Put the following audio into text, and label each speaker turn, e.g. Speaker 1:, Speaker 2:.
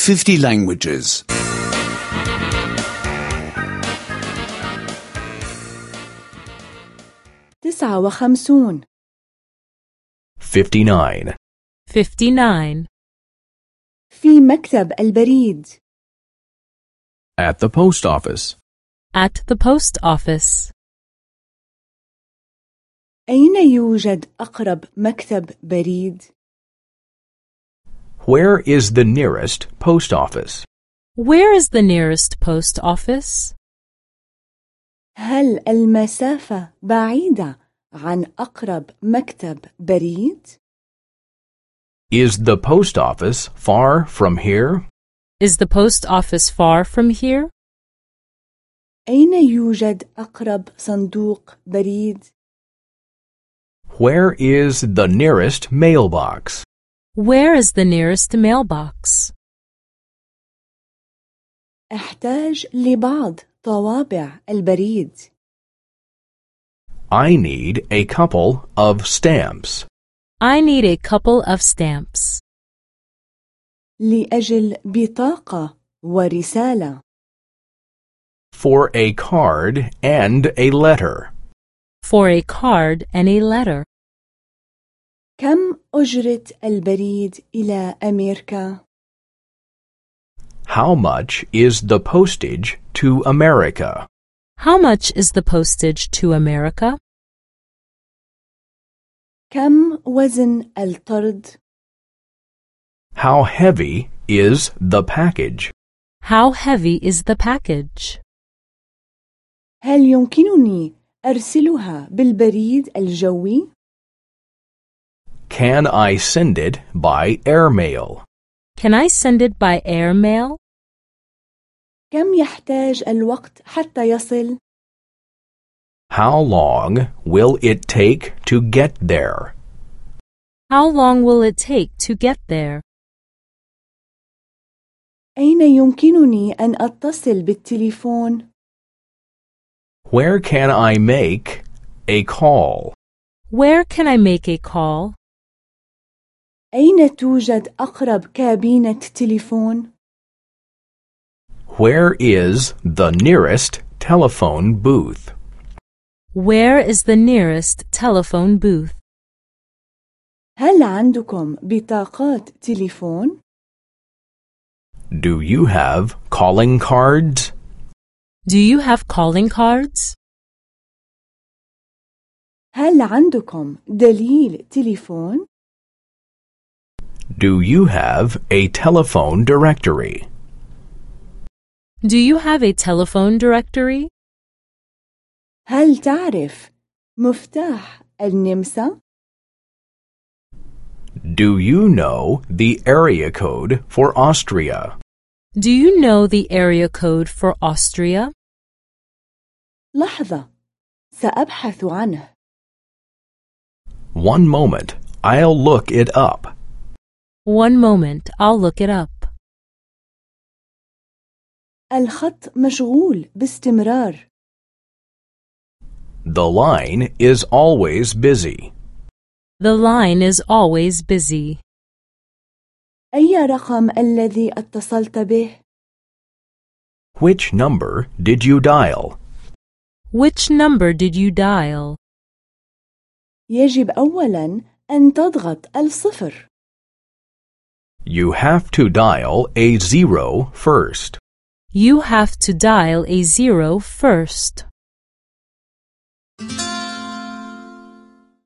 Speaker 1: 50 languages.
Speaker 2: 59
Speaker 3: 59.
Speaker 4: 59.
Speaker 2: في مكتب البريد.
Speaker 3: At the post office.
Speaker 4: At the post office.
Speaker 2: أين يوجد أقرب مكتب بريد؟
Speaker 3: Where is the nearest post office?
Speaker 4: Where is the nearest post office?
Speaker 2: هل المسافة بعيدة عن أقرب مكتب بريد؟
Speaker 3: Is the post office far from here?
Speaker 4: Is the post office far from here?
Speaker 2: أين يوجد أقرب صندوق بريد؟
Speaker 3: Where is the nearest mailbox?
Speaker 4: Where is the nearest mailbox?
Speaker 2: أحتاج لبعض طوابع البريد.
Speaker 3: I need a couple of stamps.
Speaker 4: I need a couple of stamps.
Speaker 2: لأجل بطاقة ورسالة.
Speaker 3: For a card and a letter.
Speaker 4: For a card and a letter.
Speaker 2: كم أجرة البريد إلى أمريكا؟
Speaker 3: How much is the postage to America?
Speaker 4: How much is the postage to America?
Speaker 2: كم وزن الطرد؟
Speaker 3: How heavy is the package?
Speaker 4: How heavy is the package?
Speaker 2: هل يمكنني أرسلها بالبريد الجوي؟
Speaker 3: Can I send it by airmail?
Speaker 4: Can I send it by airmail?
Speaker 2: كم يحتاج الوقت حتى يصل؟
Speaker 3: How long will it take to get there?
Speaker 4: How long will it take to get there?
Speaker 2: أين يمكنني أن أتصل بالتليفون؟
Speaker 3: Where can I make a call?
Speaker 4: Where can I make a call?
Speaker 2: أين توجد أقرب كابينة تليفون؟
Speaker 3: Where is the nearest telephone booth?
Speaker 4: Where is the nearest telephone booth?
Speaker 2: هل عندكم بطاقات تليفون؟
Speaker 3: Do you have calling cards?
Speaker 4: Do you have calling cards?
Speaker 2: هل عندكم دليل تليفون؟
Speaker 3: Do you have a telephone directory?
Speaker 4: Do you have a telephone directory?
Speaker 2: هل تعرف مفتاح النمسا؟
Speaker 3: Do you know the area code for Austria?
Speaker 4: Do you know the area code for Austria?
Speaker 2: لحظة، سأبحث عنه.
Speaker 3: One moment, I'll look it up.
Speaker 4: One moment, I'll look it up.
Speaker 2: الخط مشغول باستمرار.
Speaker 3: The line is always busy.
Speaker 4: The line is always busy.
Speaker 2: أي رقم الذي اتصلت به؟
Speaker 3: Which number did you dial?
Speaker 4: Which number did you dial?
Speaker 2: يجب أولاً أن تضغط الصفر.
Speaker 3: You have to dial a 0 first.
Speaker 4: You have to dial a 0 first.